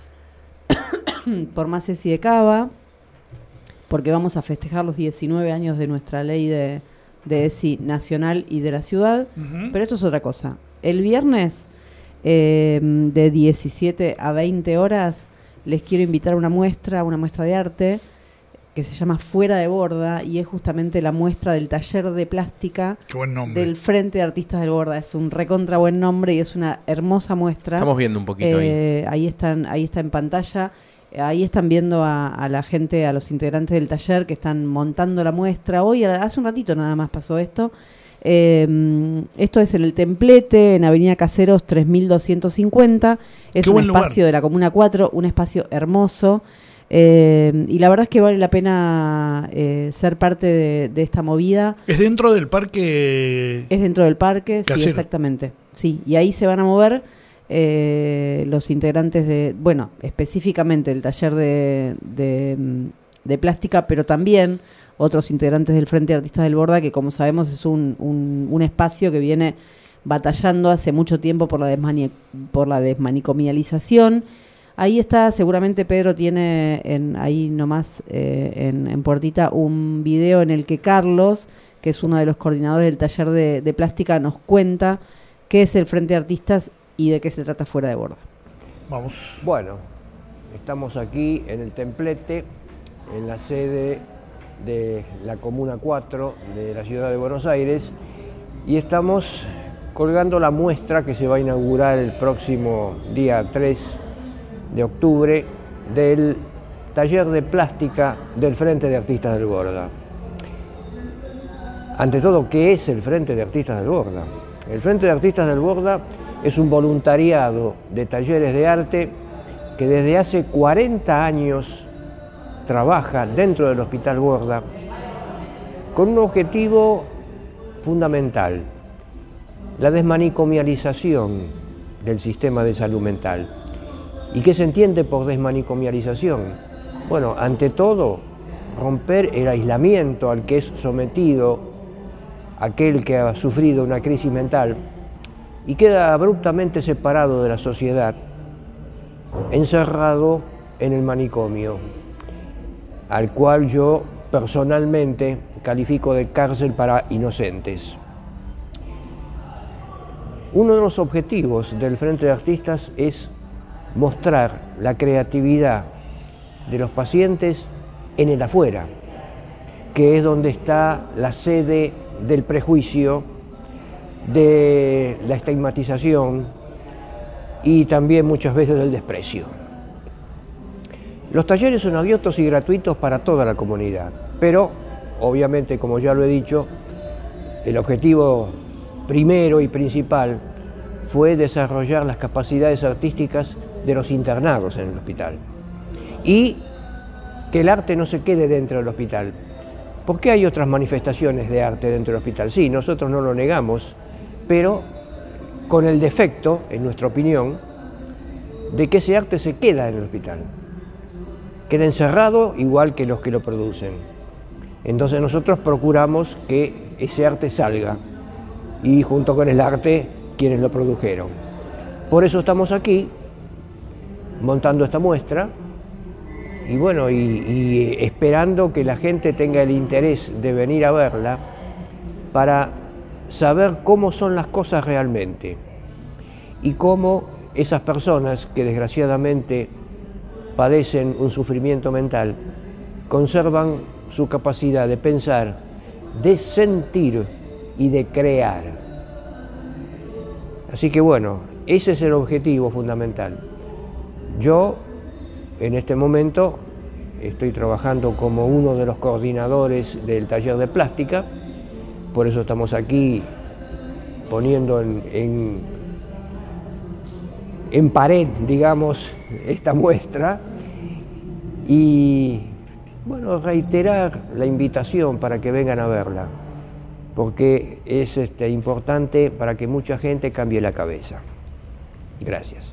por más Ceci de Cava, porque vamos a festejar los diecinueve años de nuestra ley de, de E S I nacional y de la ciudad. Uh-huh. Pero esto es otra cosa. El viernes, eh, de diecisiete a veinte horas, les quiero invitar a una muestra, una muestra de arte que se llama Fuera de Borda, y es justamente la muestra del taller de plástica. Qué buen nombre. Del Frente de Artistas del Borda. Es un recontra buen nombre y es una hermosa muestra. Estamos viendo un poquito eh, ahí. Ahí están, ahí está en pantalla. Ahí están viendo a, a la gente, a los integrantes del taller que están montando la muestra. Hoy, hace un ratito nada más pasó esto. Eh, esto es en el Templete, en Avenida Caseros tres mil doscientos cincuenta. Es un espacio lugar de la Comuna cuatro, un espacio hermoso. Eh, y la verdad es que vale la pena eh, ser parte de, de esta movida. ¿Es dentro del parque? Es dentro del parque, Casero. Sí, exactamente. Sí, y ahí se van a mover eh, los integrantes de, bueno, específicamente el taller de, de, de plástica, pero también otros integrantes del Frente de Artistas del Borda, que como sabemos es un, un, un espacio que viene batallando hace mucho tiempo por la, desmani- por la desmanicomialización. Ahí está, seguramente Pedro tiene en, ahí nomás eh, en, en puertita un video en el que Carlos, que es uno de los coordinadores del taller de, de plástica, nos cuenta qué es el Frente de Artistas y de qué se trata Fuera de Borda. Vamos. Bueno, estamos aquí en el Templete, en la sede de la Comuna cuatro de la ciudad de Buenos Aires, y estamos colgando la muestra que se va a inaugurar el próximo día tres de octubre del taller de plástica del Frente de Artistas del Borda. ante todo, ¿qué es el Frente de Artistas del Borda? El Frente de Artistas del Borda es un voluntariado de talleres de arte que desde hace cuarenta años trabaja dentro del Hospital Borda con un objetivo fundamental: la desmanicomialización del sistema de salud mental. ¿Y qué se entiende por desmanicomialización? Bueno, ante todo, romper el aislamiento al que es sometido aquel que ha sufrido una crisis mental y queda abruptamente separado de la sociedad, encerrado en el manicomio, al cual yo personalmente califico de cárcel para inocentes. Uno de los objetivos del Frente de Artistas es mostrar la creatividad de los pacientes en el afuera, que es donde está la sede del prejuicio, de la estigmatización y también muchas veces del desprecio. Los talleres son abiertos y gratuitos para toda la comunidad, pero obviamente, como ya lo he dicho, el objetivo primero y principal fue desarrollar las capacidades artísticas de los internados en el hospital y que el arte no se quede dentro del hospital. Porque hay otras manifestaciones de arte dentro del hospital. Sí, nosotros no lo negamos, pero con el defecto, en nuestra opinión, de que ese arte se queda en el hospital. Queda encerrado igual que los que lo producen. Entonces nosotros procuramos que ese arte salga y junto con el arte quienes lo produjeron. Por eso estamos aquí montando esta muestra y bueno, y, y esperando que la gente tenga el interés de venir a verla para saber cómo son las cosas realmente y cómo esas personas que desgraciadamente padecen un sufrimiento mental conservan su capacidad de pensar, de sentir y de crear. Así que bueno, ese es el objetivo fundamental. Yo, en este momento, estoy trabajando como uno de los coordinadores del taller de plástica, por eso estamos aquí poniendo en, en, en pared, digamos, esta muestra y, bueno, reiterar la invitación para que vengan a verla, porque es este, importante para que mucha gente cambie la cabeza. Gracias.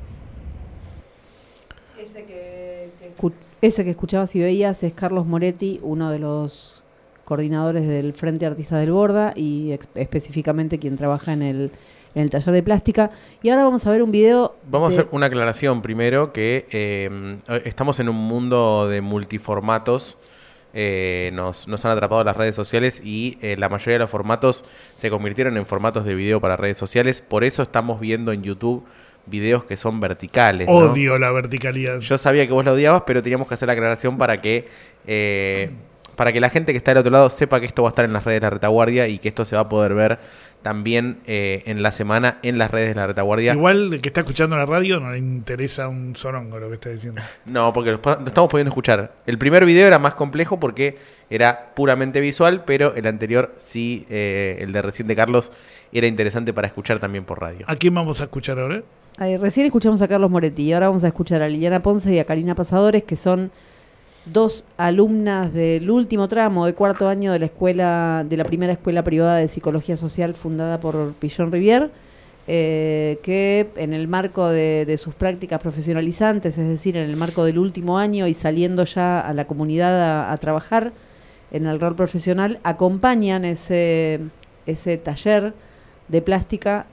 Ese que, que, ese que escuchabas y veías es Carlos Moretti, uno de los coordinadores del Frente Artistas del Borda y ex, específicamente quien trabaja en el, en el taller de plástica. Y ahora vamos a ver un video. Vamos de... a hacer una aclaración primero, que eh, estamos en un mundo de multiformatos. Eh, nos, nos han atrapado las redes sociales y eh, la mayoría de los formatos se convirtieron en formatos de video para redes sociales. Por eso estamos viendo en YouTube videos que son verticales, ¿no? Odio la verticalidad. Yo sabía que vos la odiabas, pero teníamos que hacer la aclaración para que eh, para que la gente que está del otro lado sepa que esto va a estar en las redes de la Retaguardia y que esto se va a poder ver también eh, en la semana en las redes de la Retaguardia. Igual el que está escuchando la radio no le interesa un sorongo lo que está diciendo. No, porque lo, lo estamos pudiendo escuchar. El primer video era más complejo porque era puramente visual, pero el anterior sí, eh, el de recién de Carlos, era interesante para escuchar también por radio. ¿A quién vamos a escuchar ahora? Ay, recién escuchamos a Carlos Moretti y ahora vamos a escuchar a Liliana Ponce y a Karina Pasadores, que son dos alumnas del último tramo de cuarto año de la escuela, de la primera escuela privada de psicología social fundada por Pichon Rivière, eh, que en el marco de, de sus prácticas profesionalizantes, es decir, en el marco del último año y saliendo ya a la comunidad a, a trabajar en el rol profesional, acompañan ese, ese taller de plástica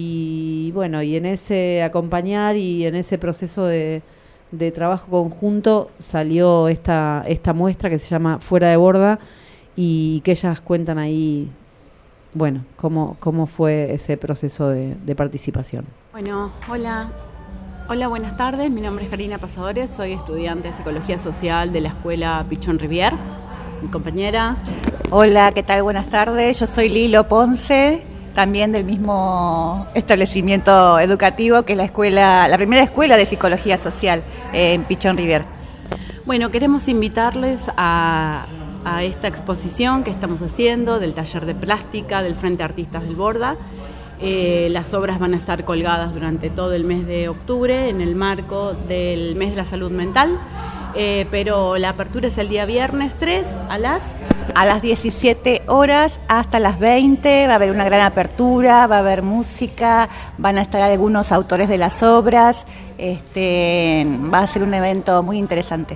y bueno, y en ese acompañar y en ese proceso de de trabajo conjunto salió esta esta muestra que se llama Fuera de Borda y que ellas cuentan ahí, bueno, cómo, cómo fue ese proceso de, de participación. Bueno, hola, hola, buenas tardes, mi nombre es Karina Pasadores, soy estudiante de Psicología Social de la Escuela Pichon Rivière, mi compañera. Hola, ¿qué tal? Buenas tardes, yo soy Lilo Ponce, también del mismo establecimiento educativo que la escuela, la primera escuela de psicología social eh, en Pichon Rivière. Bueno, queremos invitarles a, a esta exposición que estamos haciendo del taller de plástica del Frente Artistas del Borda. Eh, las obras van a estar colgadas durante todo el mes de octubre en el marco del mes de la salud mental, eh, pero la apertura es el día viernes tres a las... A las diecisiete horas hasta las veinte, va a haber una gran apertura, va a haber música, van a estar algunos autores de las obras, este, va a ser un evento muy interesante.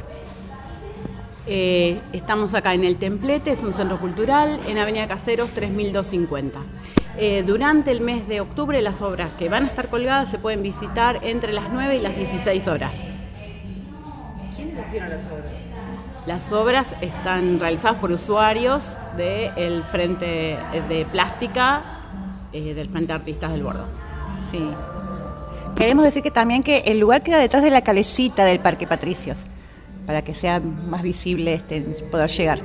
Eh, estamos acá en el Templete, es un centro cultural, en Avenida Caseros tres mil doscientos cincuenta. Eh, durante el mes de octubre las obras que van a estar colgadas se pueden visitar entre las nueve y las dieciséis horas. ¿Quiénes hicieron las obras? Las obras están realizadas por usuarios del Frente de Plástica eh, del Frente Artistas del Borda. Sí. Queremos decir que también que el lugar queda detrás de la calecita del Parque Patricios, para que sea más visible este, poder llegar.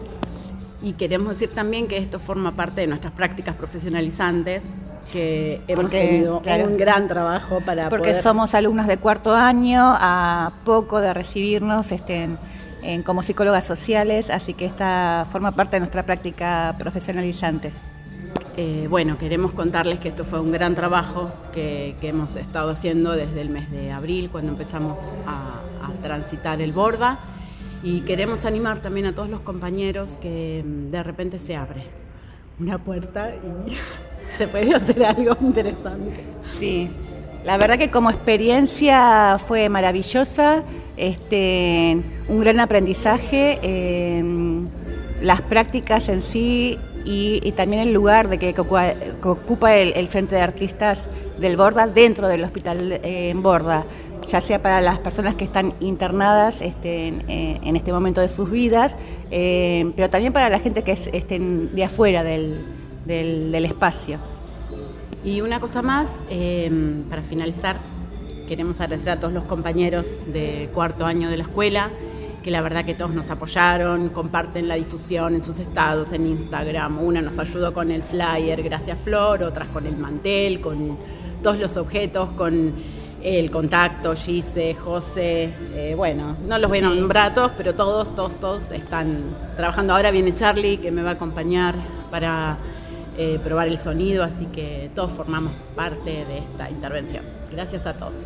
Y queremos decir también que esto forma parte de nuestras prácticas profesionalizantes, que hemos Porque, tenido claro, un gran trabajo para Porque poder... somos alumnos de cuarto año, a poco de recibirnos este, en, en, como psicólogas sociales, así que esta forma parte de nuestra práctica profesionalizante. Eh, bueno, queremos contarles que esto fue un gran trabajo que, que hemos estado haciendo desde el mes de abril, cuando empezamos a, a transitar el Borda. Y queremos animar también a todos los compañeros que de repente se abre una puerta y se puede hacer algo interesante. Sí, la verdad que como experiencia fue maravillosa, este, un gran aprendizaje, eh, las prácticas en sí y, y también el lugar de que, que ocupa, que ocupa el, el Frente de Artistas del Borda dentro del hospital eh, en Borda, ya sea para las personas que están internadas este, en, en este momento de sus vidas, eh, pero también para la gente que es este, de afuera del, del, del espacio. Y una cosa más, eh, para finalizar, queremos agradecer a todos los compañeros de cuarto año de la escuela, que la verdad que todos nos apoyaron, comparten la difusión en sus estados, en Instagram. Una nos ayudó con el flyer, gracias Flor, otras con el mantel, con todos los objetos, con el contacto, Gise, José, eh, bueno, no los voy a nombrar a todos, pero todos, todos, todos están trabajando. Ahora viene Charlie, que me va a acompañar para eh, probar el sonido, así que todos formamos parte de esta intervención. Gracias a todos.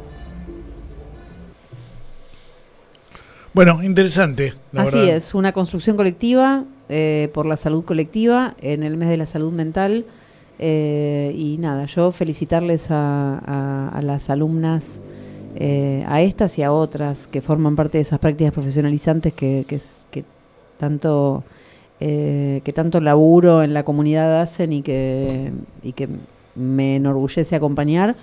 Bueno, interesante. La Así verdad. es, una construcción colectiva eh, por la salud colectiva en el mes de la salud mental. Eh, y nada, yo felicitarles a, a, a las alumnas, eh, a estas y a otras que forman parte de esas prácticas profesionalizantes que, que, que tanto eh, que tanto laburo en la comunidad hacen y que, y que me enorgullece acompañar.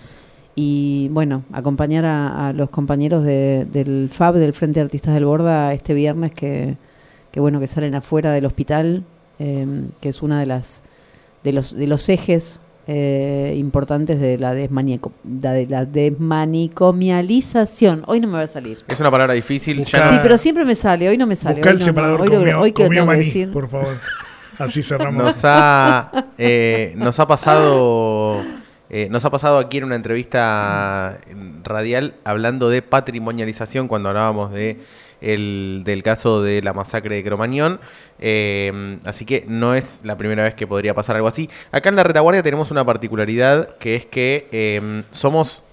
Y bueno, acompañar a, a los compañeros de, del F A B, del Frente de Artistas del Borda, este viernes que, que bueno, que salen afuera del hospital, eh, que es una de las de los de los ejes eh, importantes de la, desmanico, de la desmanicomialización. Hoy no me va a salir. Es una palabra difícil. Busca, ya sí, no. pero siempre me sale. Hoy no me sale. Busca Hoy el no, separador no, hoy comió, lo, hoy que comió tengo que maní, decir. por favor. Así cerramos. Nos ha, eh, nos ha pasado... Eh, nos ha pasado aquí en una entrevista radial hablando de patrimonialización cuando hablábamos de el, del caso de la masacre de Cromañón, eh, así que no es la primera vez que podría pasar algo así. Acá en la retaguardia tenemos una particularidad que es que eh, somos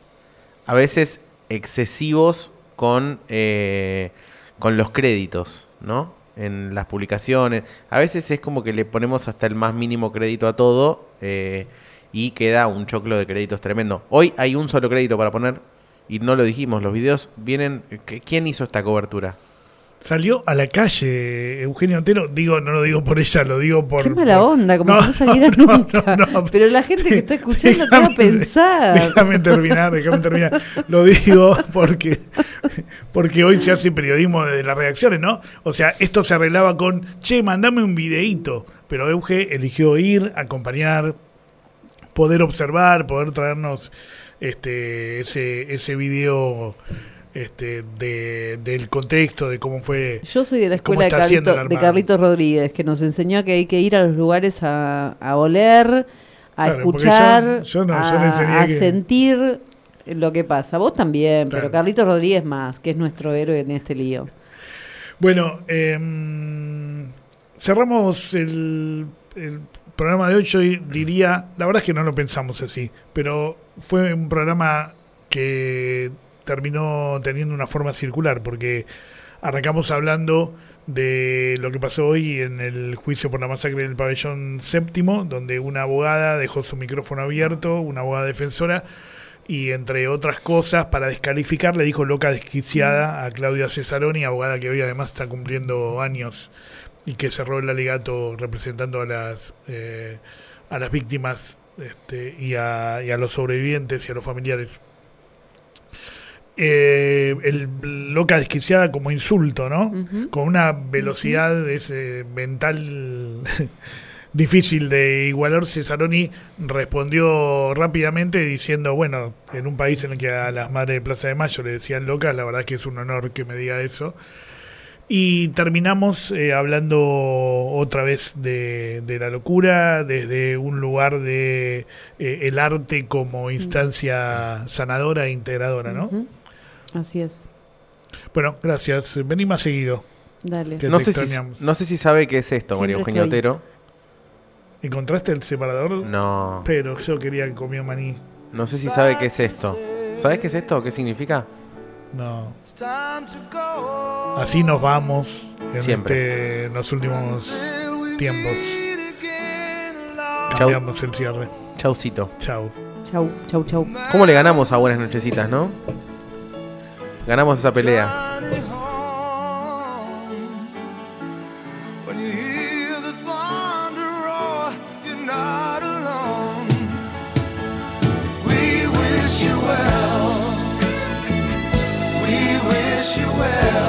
a veces excesivos con, eh, con los créditos, ¿no? En las publicaciones. A veces es como que le ponemos hasta el más mínimo crédito a todo, eh, y queda un choclo de créditos tremendo. Hoy hay un solo crédito para poner y no lo dijimos, los videos vienen... ¿Quién hizo esta cobertura? Salió a la calle Eugenio Otero, digo, no lo digo por ella, lo digo por... Qué mala por... onda, como no, si no saliera no, nunca. no, no. Pero la gente que está escuchando, ¿qué va a pensar? Déjame terminar, déjame terminar. Lo digo porque, porque hoy se hace periodismo de las reacciones, ¿no? O sea, esto se arreglaba con, che, mandame un videíto. Pero Euge eligió ir, acompañar, poder observar, poder traernos este ese ese video este de del contexto de cómo fue. Yo soy de la escuela de, Carlito, de Carlitos Rodríguez, que nos enseñó que hay que ir a los lugares a, a oler, a claro, escuchar, yo, yo no, a, yo a que... sentir lo que pasa. Vos también, claro. Pero Carlitos Rodríguez más, que es nuestro héroe en este lío. Bueno, eh, cerramos el, el programa de hoy. Yo diría, la verdad es que no lo pensamos así, pero fue un programa que terminó teniendo una forma circular, porque arrancamos hablando de lo que pasó hoy en el juicio por la masacre del pabellón séptimo, donde una abogada dejó su micrófono abierto, una abogada defensora, y entre otras cosas, para descalificar, le dijo loca desquiciada a Claudia Cesaroni, abogada que hoy además está cumpliendo años y que cerró el alegato representando a las eh, a las víctimas este, y, a, y a los sobrevivientes y a los familiares. Eh, el loca desquiciada como insulto, ¿no? Uh-huh. Con una velocidad uh-huh. ese mental difícil de igualar. Cesaroni respondió rápidamente diciendo, bueno, en un país en el que a las madres de Plaza de Mayo le decían locas, la verdad que es un honor que me diga eso. Y terminamos eh, hablando otra vez de, de la locura, desde un lugar de eh, el arte como instancia sanadora e integradora, ¿no? Uh-huh. Así es. Bueno, gracias. Vení más seguido. Dale. No sé, si, no sé si sabe qué es esto, María Eugenia Otero. ¿Encontraste el separador? No. Pero yo quería que comió maní. No sé si sabe qué es esto. ¿Sabes qué es esto? ¿Qué significa? No. Así nos vamos en, Siempre. Este, en los últimos tiempos. Chau. Cambiamos el cierre. Chaucito. Chau. Chau, chau, chau. ¿Cómo le ganamos a Buenas Nochecitas, no? Ganamos esa pelea. You well.